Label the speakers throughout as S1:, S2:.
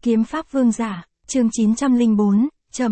S1: Kiếm pháp vương giả, chương 904,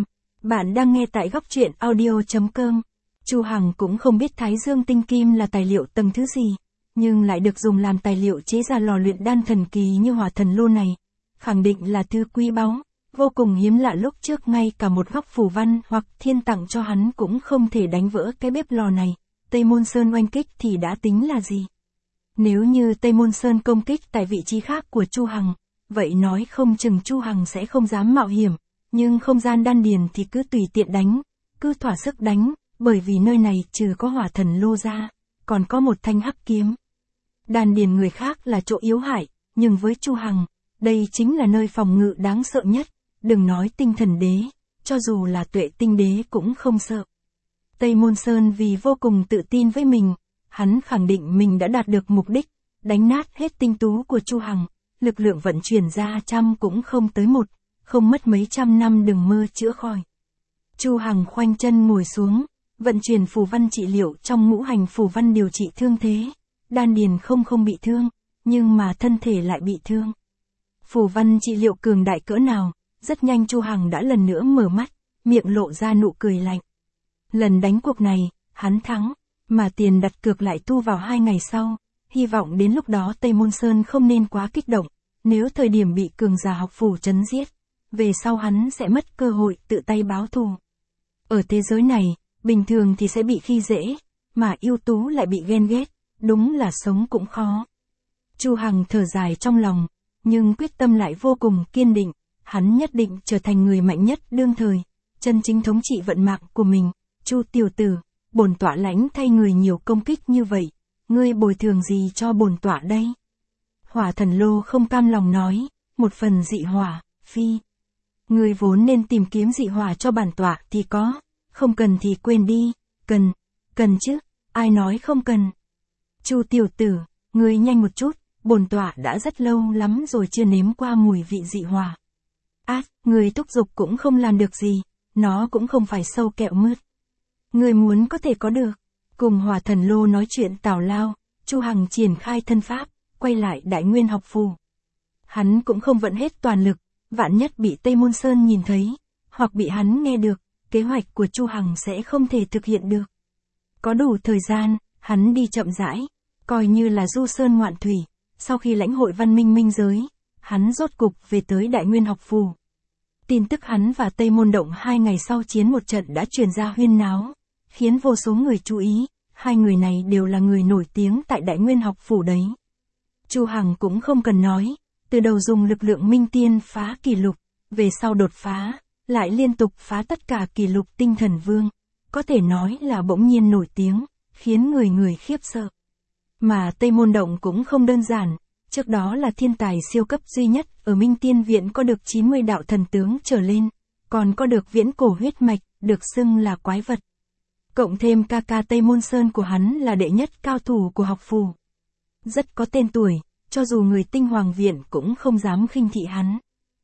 S1: Bạn đang nghe tại góc truyện audio.com. Chu Hằng cũng không biết Thái Dương tinh kim là tài liệu tầng thứ gì, nhưng lại được dùng làm tài liệu chế ra lò luyện đan thần kỳ như hỏa thần lô này. Khẳng định là thứ quý báu, vô cùng hiếm lạ, lúc trước ngay cả một góc phù văn hoặc thiên tặng cho hắn cũng không thể đánh vỡ cái bếp lò này. Tây Môn Sơn oanh kích thì đã tính là gì? Nếu như Tây Môn Sơn công kích tại vị trí khác của Chu Hằng, vậy nói không chừng Chu Hằng sẽ không dám mạo hiểm, nhưng không gian đan điền thì cứ tùy tiện đánh, cứ thỏa sức đánh, bởi vì nơi này trừ có hỏa thần lô ra, còn có một thanh hắc kiếm. Đan điền người khác là chỗ yếu hại, nhưng với Chu Hằng, đây chính là nơi phòng ngự đáng sợ nhất, đừng nói tinh thần đế, cho dù là tuệ tinh đế cũng không sợ. Tây Môn Sơn vì vô cùng tự tin với mình, hắn khẳng định mình đã đạt được mục đích, đánh nát hết tinh tú của Chu Hằng, lực lượng vận chuyển ra trăm cũng không tới một, không mất mấy trăm năm đừng mơ chữa khỏi. Chu Hằng khoanh chân ngồi xuống, vận chuyển phù văn trị liệu trong ngũ hành phù văn điều trị thương thế, đan điền không bị thương, nhưng mà thân thể lại bị thương. Phù văn trị liệu cường đại cỡ nào, rất nhanh Chu Hằng đã lần nữa mở mắt, miệng lộ ra nụ cười lạnh. Lần đánh cuộc này, hắn thắng, mà tiền đặt cược lại thu vào 2 ngày sau, hy vọng đến lúc đó Tây Môn Sơn không nên quá kích động, nếu thời điểm bị cường giả học phủ trấn giết, về sau hắn sẽ mất cơ hội tự tay báo thù. Ở thế giới này, bình thường thì sẽ bị khi dễ, mà ưu tú lại bị ghen ghét, đúng là sống cũng khó. Chu Hằng thở dài trong lòng, nhưng quyết tâm lại vô cùng kiên định, hắn nhất định trở thành người mạnh nhất đương thời, chân chính thống trị vận mạng của mình. Chu tiểu tử, bổn tọa lãnh thay người nhiều công kích như vậy, ngươi bồi thường gì cho bổn tọa đây? Hỏa thần lô không cam lòng nói, một phần dị hỏa, phi. Ngươi vốn nên tìm kiếm dị hỏa cho bản tọa thì có, không cần thì quên đi, cần chứ, ai nói không cần. Chu tiểu tử, ngươi nhanh một chút, bổn tọa đã rất lâu lắm rồi chưa nếm qua mùi vị dị hỏa. Ngươi thúc giục cũng không làm được gì, nó cũng không phải sâu kẹo mướt. Người muốn có thể có được. Cùng hỏa thần lô nói chuyện tào lao, Chu Hằng triển khai thân pháp, quay lại Đại Nguyên học phù. Hắn cũng không vận hết toàn lực, vạn nhất bị Tây Môn Sơn nhìn thấy, hoặc bị hắn nghe được, kế hoạch của Chu Hằng sẽ không thể thực hiện được. Có đủ thời gian, hắn đi chậm rãi, coi như là du sơn ngoạn thủy, sau khi lãnh hội văn minh minh giới, hắn rốt cục về tới Đại Nguyên học phù. Tin tức hắn và Tây Môn Động 2 ngày sau chiến một trận đã truyền ra huyên náo, khiến vô số người chú ý, hai người này đều là người nổi tiếng tại Đại Nguyên học phủ đấy. Chu Hằng cũng không cần nói, từ đầu dùng lực lượng minh tiên phá kỷ lục, về sau đột phá, lại liên tục phá tất cả kỷ lục tinh thần vương, có thể nói là bỗng nhiên nổi tiếng, khiến người khiếp sợ. Mà Tây Môn Động cũng không đơn giản, trước đó là thiên tài siêu cấp duy nhất, ở Minh Tiên Viện có được 90 đạo thần tướng trở lên, còn có được viễn cổ huyết mạch, được xưng là quái vật. Cộng thêm ca ca Tây Môn Sơn của hắn là đệ nhất cao thủ của học phù. Rất có tên tuổi, cho dù người Tinh Hoàng Viện cũng không dám khinh thị hắn.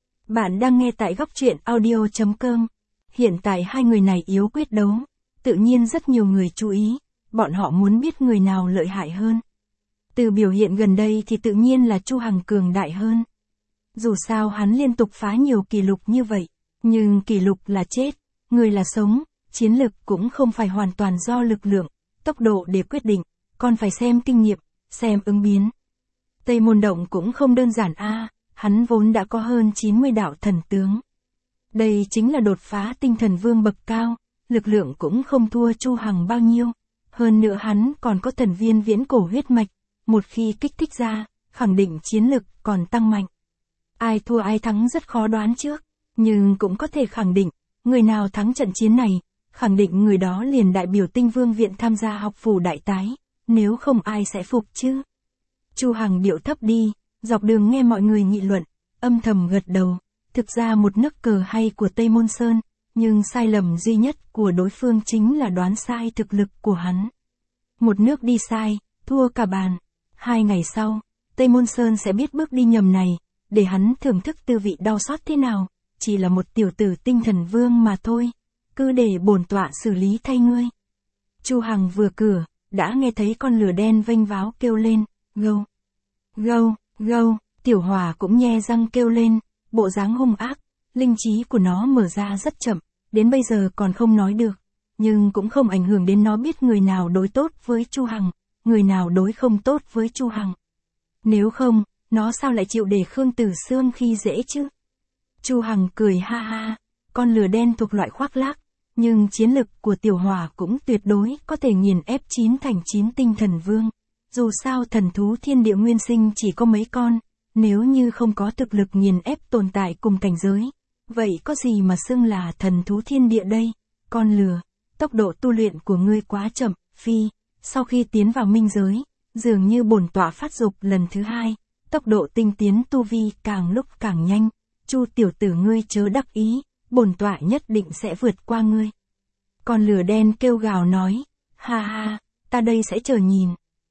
S1: Bạn đang nghe tại góc truyện audio.com. Hiện tại hai người này yếu quyết đấu, tự nhiên rất nhiều người chú ý, bọn họ muốn biết người nào lợi hại hơn. Từ biểu hiện gần đây thì tự nhiên là Chu Hằng cường đại hơn. Dù sao hắn liên tục phá nhiều kỷ lục như vậy, nhưng kỷ lục là chết, người là sống, chiến lực cũng không phải hoàn toàn do lực lượng, tốc độ để quyết định, còn phải xem kinh nghiệm, xem ứng biến. Tây Môn Động cũng không đơn giản hắn vốn đã có hơn 90 đạo thần tướng. Đây chính là đột phá tinh thần vương bậc cao, lực lượng cũng không thua Chu Hằng bao nhiêu. Hơn nữa hắn còn có thần viên viễn cổ huyết mạch, một khi kích thích ra, khẳng định chiến lực còn tăng mạnh. Ai thua ai thắng rất khó đoán trước, nhưng cũng có thể khẳng định, người nào thắng trận chiến này, khẳng định người đó liền đại biểu Tinh Vương Viện tham gia học phủ đại tái, nếu không ai sẽ phục chứ. Chu Hằng điệu thấp đi, dọc đường nghe mọi người nghị luận, âm thầm gật đầu, thực ra một nước cờ hay của Tây Môn Sơn, nhưng sai lầm duy nhất của đối phương chính là đoán sai thực lực của hắn. Một nước đi sai, thua cả bàn. 2 ngày sau, Tây Môn Sơn sẽ biết bước đi nhầm này, để hắn thưởng thức tư vị đau xót thế nào, chỉ là một tiểu tử tinh thần vương mà thôi, cứ để bổn tọa xử lý thay ngươi. Chu Hằng vừa cửa, đã nghe thấy con lửa đen vênh váo kêu lên, gâu, gâu, gâu, tiểu hỏa cũng nhe răng kêu lên, bộ dáng hung ác, linh trí của nó mở ra rất chậm, đến bây giờ còn không nói được, nhưng cũng không ảnh hưởng đến nó biết người nào đối tốt với Chu Hằng, người nào đối không tốt với Chu Hằng. Nếu không, nó sao lại chịu để Khương Tử Sương khi dễ chứ? Chu Hằng cười ha ha, con lửa đen thuộc loại khoác lác, nhưng chiến lực của Tiểu Hỏa cũng tuyệt đối có thể nghiền ép 9 thành 9 tinh thần vương. Dù sao thần thú thiên địa nguyên sinh chỉ có mấy con, nếu như không có thực lực nghiền ép tồn tại cùng cảnh giới, vậy có gì mà xưng là thần thú thiên địa đây? Con lừa, tốc độ tu luyện của ngươi quá chậm, phi, sau khi tiến vào minh giới, dường như bổn tọa phát dục lần thứ 2, tốc độ tinh tiến tu vi càng lúc càng nhanh, Chu tiểu tử ngươi chớ đắc ý, bổn tọa nhất định sẽ vượt qua ngươi. Con lửa đen kêu gào nói, ha ha, ta đây sẽ chờ nhìn.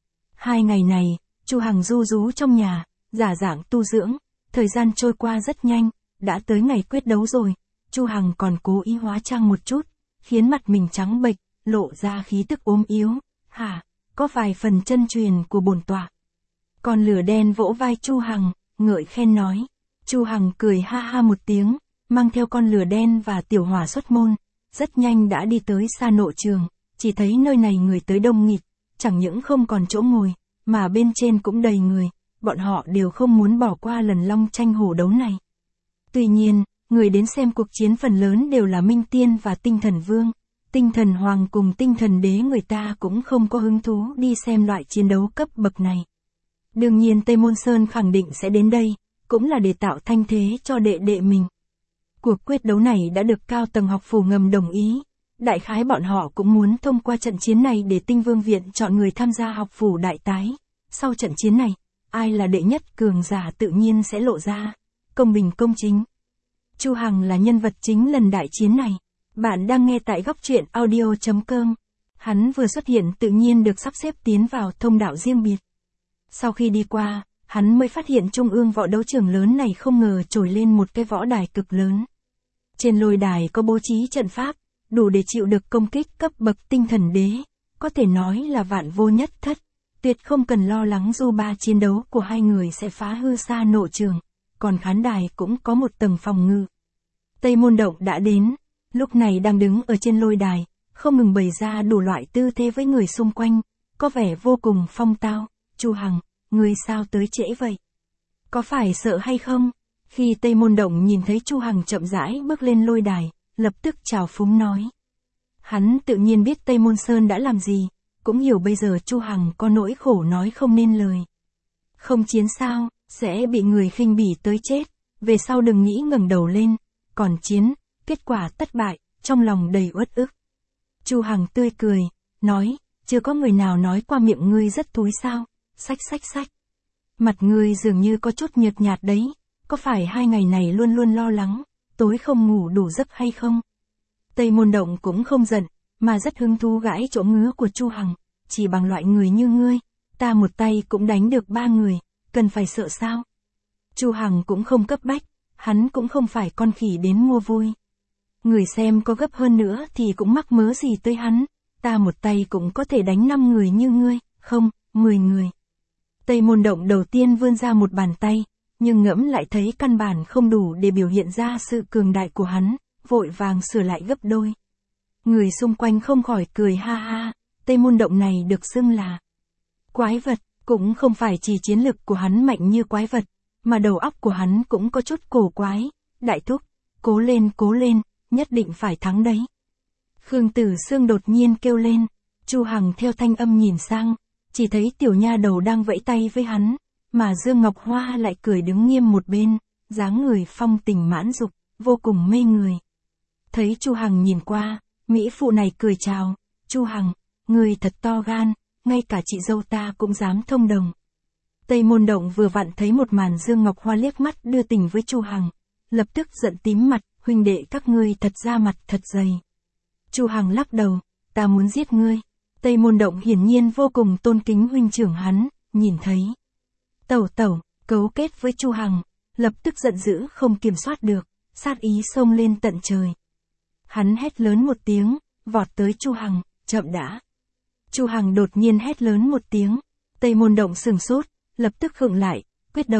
S1: 2 ngày này, Chu Hằng ru rú trong nhà, giả dạng tu dưỡng, thời gian trôi qua rất nhanh, đã tới ngày quyết đấu rồi, Chu Hằng còn cố ý hóa trang một chút, khiến mặt mình trắng bệch, lộ ra khí tức ốm yếu, hả, có vài phần chân truyền của bổn tọa. Con lửa đen vỗ vai Chu Hằng, ngợi khen nói, Chu Hằng cười ha ha một tiếng, mang theo con lửa đen và Tiểu Hỏa xuất môn, rất nhanh đã đi tới Sa Nộ Trường, chỉ thấy nơi này người tới đông nghịt, chẳng những không còn chỗ ngồi, mà bên trên cũng đầy người, bọn họ đều không muốn bỏ qua lần long tranh hổ đấu này. Tuy nhiên, người đến xem cuộc chiến phần lớn đều là Minh Tiên và Tinh Thần Vương, Tinh Thần Hoàng cùng Tinh Thần Đế, người ta cũng không có hứng thú đi xem loại chiến đấu cấp bậc này. Đương nhiên Tây Môn Sơn khẳng định sẽ đến đây, cũng là để tạo thanh thế cho đệ đệ mình. Cuộc quyết đấu này đã được cao tầng học phủ ngầm đồng ý, đại khái bọn họ cũng muốn thông qua trận chiến này để Tinh Vương Viện chọn người tham gia học phủ đại tái. Sau trận chiến này, ai là đệ nhất cường giả tự nhiên sẽ lộ ra, công bình công chính. Chu Hằng là nhân vật chính lần đại chiến này. Bạn đang nghe tại góc truyện audio.com. Hắn vừa xuất hiện tự nhiên được sắp xếp tiến vào thông đạo riêng biệt. Sau khi đi qua, hắn mới phát hiện trung ương võ đấu trường lớn này không ngờ trồi lên một cái võ đài cực lớn. Trên lôi đài có bố trí trận pháp, đủ để chịu được công kích cấp bậc Tinh Thần Đế, có thể nói là vạn vô nhất thất, tuyệt không cần lo lắng du ba chiến đấu của hai người sẽ phá hư Sa Nộ Trường, còn khán đài cũng có một tầng phòng ngự. Tây Môn Động đã đến, lúc này đang đứng ở trên lôi đài, không ngừng bày ra đủ loại tư thế với người xung quanh, có vẻ vô cùng phong tao. Chu Hằng, ngươi sao tới trễ vậy? Có phải sợ hay không? Khi Tây Môn Động nhìn thấy Chu Hằng chậm rãi bước lên lôi đài, lập tức chào phúng nói. Hắn tự nhiên biết Tây Môn Sơn đã làm gì, cũng hiểu bây giờ Chu Hằng có nỗi khổ nói không nên lời. Không chiến sao, sẽ bị người khinh bỉ tới chết, về sau đừng nghĩ ngẩng đầu lên, còn chiến, kết quả thất bại, trong lòng đầy uất ức. Chu Hằng tươi cười, nói, chưa có người nào nói qua miệng ngươi rất thúi sao, xách. Mặt ngươi dường như có chút nhợt nhạt đấy, có phải 2 ngày này luôn luôn lo lắng, tối không ngủ đủ giấc hay không? Tây Môn Động cũng không giận, mà rất hứng thú gãi chỗ ngứa của Chu Hằng, chỉ bằng loại người như ngươi, ta một tay cũng đánh được 3 người, cần phải sợ sao? Chu Hằng cũng không cấp bách, hắn cũng không phải con khỉ đến mua vui. Người xem có gấp hơn nữa thì cũng mắc mớ gì tới hắn, ta một tay cũng có thể đánh 5 người như ngươi, không, 10 người. Tây Môn Động đầu tiên vươn ra một bàn tay, nhưng ngẫm lại thấy căn bản không đủ để biểu hiện ra sự cường đại của hắn, vội vàng sửa lại gấp đôi. Người xung quanh không khỏi cười ha ha, Tây Môn Động này được xưng là quái vật, cũng không phải chỉ chiến lực của hắn mạnh như quái vật, mà đầu óc của hắn cũng có chút cổ quái. Đại thúc, cố lên, nhất định phải thắng đấy. Khương Tử Sương đột nhiên kêu lên, Chu Hằng theo thanh âm nhìn sang, chỉ thấy tiểu nha đầu đang vẫy tay với hắn, mà Dương Ngọc Hoa lại cười đứng nghiêm một bên, dáng người phong tình mãn dục, vô cùng mê người. Thấy Chu Hằng nhìn qua, mỹ phụ này cười chào, Chu Hằng, người thật to gan, ngay cả chị dâu ta cũng dám thông đồng. Tây Môn Động vừa vặn thấy một màn Dương Ngọc Hoa liếc mắt đưa tình với Chu Hằng, lập tức giận tím mặt, huynh đệ các ngươi thật ra mặt thật dày. Chu Hằng lắc đầu, ta muốn giết ngươi. Tây Môn Động hiển nhiên vô cùng tôn kính huynh trưởng hắn, nhìn thấy Tẩu cấu kết với Chu Hằng, lập tức giận dữ không kiểm soát được, sát ý xông lên tận trời. Hắn hét lớn một tiếng, vọt tới Chu Hằng, chậm đã. Chu Hằng đột nhiên hét lớn một tiếng, Tây Môn Động sừng sốt, lập tức khựng lại, quyết đấu,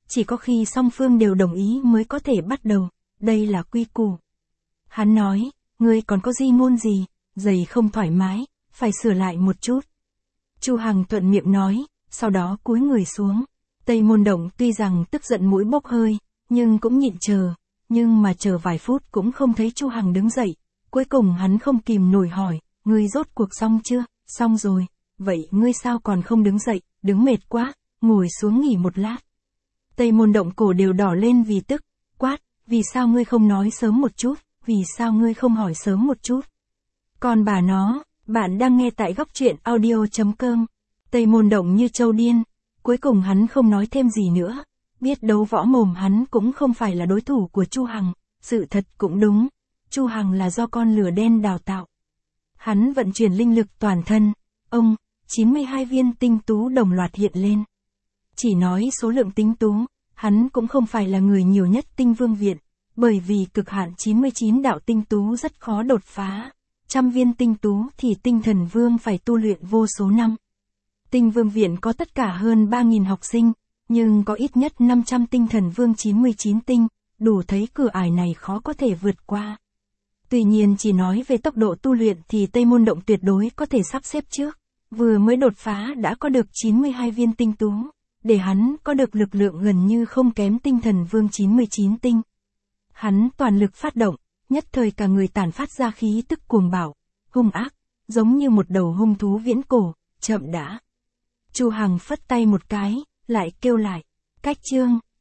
S1: chỉ có khi song phương đều đồng ý mới có thể bắt đầu, đây là quy củ. Hắn nói, ngươi còn có di ngôn gì, giày không thoải mái, phải sửa lại một chút. Chu Hằng thuận miệng nói, sau đó cúi người xuống. Tây Môn Động tuy rằng tức giận mũi bốc hơi, nhưng cũng nhịn chờ, nhưng mà chờ vài phút cũng không thấy Chu Hằng đứng dậy. Cuối cùng hắn không kìm nổi hỏi, ngươi rốt cuộc xong chưa? Xong rồi. Vậy ngươi sao còn không đứng dậy, đứng mệt quá, ngồi xuống nghỉ một lát. Tây Môn Động cổ đều đỏ lên vì tức, quát, vì sao ngươi không nói sớm một chút, vì sao ngươi không hỏi sớm một chút. Còn bà nó, bạn đang nghe tại góc truyện audio.com. Tây Môn Động như trâu điên, cuối cùng hắn không nói thêm gì nữa, biết đấu võ mồm hắn cũng không phải là đối thủ của Chu Hằng, sự thật cũng đúng, Chu Hằng là do con lửa đen đào tạo. Hắn vận chuyển linh lực toàn thân, 92 viên tinh tú đồng loạt hiện lên. Chỉ nói số lượng tinh tú, hắn cũng không phải là người nhiều nhất Tinh Vương Viện, bởi vì cực hạn 99 đạo tinh tú rất khó đột phá. 100 viên tinh tú thì Tinh Thần Vương phải tu luyện vô số năm. Tinh Vương Viện có tất cả hơn 3.000 học sinh, nhưng có ít nhất 500 Tinh Thần Vương 99 tinh, đủ thấy cửa ải này khó có thể vượt qua. Tuy nhiên chỉ nói về tốc độ tu luyện thì Tây Môn Động tuyệt đối có thể sắp xếp trước, vừa mới đột phá đã có được 92 viên tinh tú, để hắn có được lực lượng gần như không kém Tinh Thần Vương 99 tinh. Hắn toàn lực phát động, nhất thời cả người tản phát ra khí tức cuồng bạo, hung ác, giống như một đầu hung thú viễn cổ, chậm đã. Chu Hằng phất tay một cái, lại kêu lại, cách chương,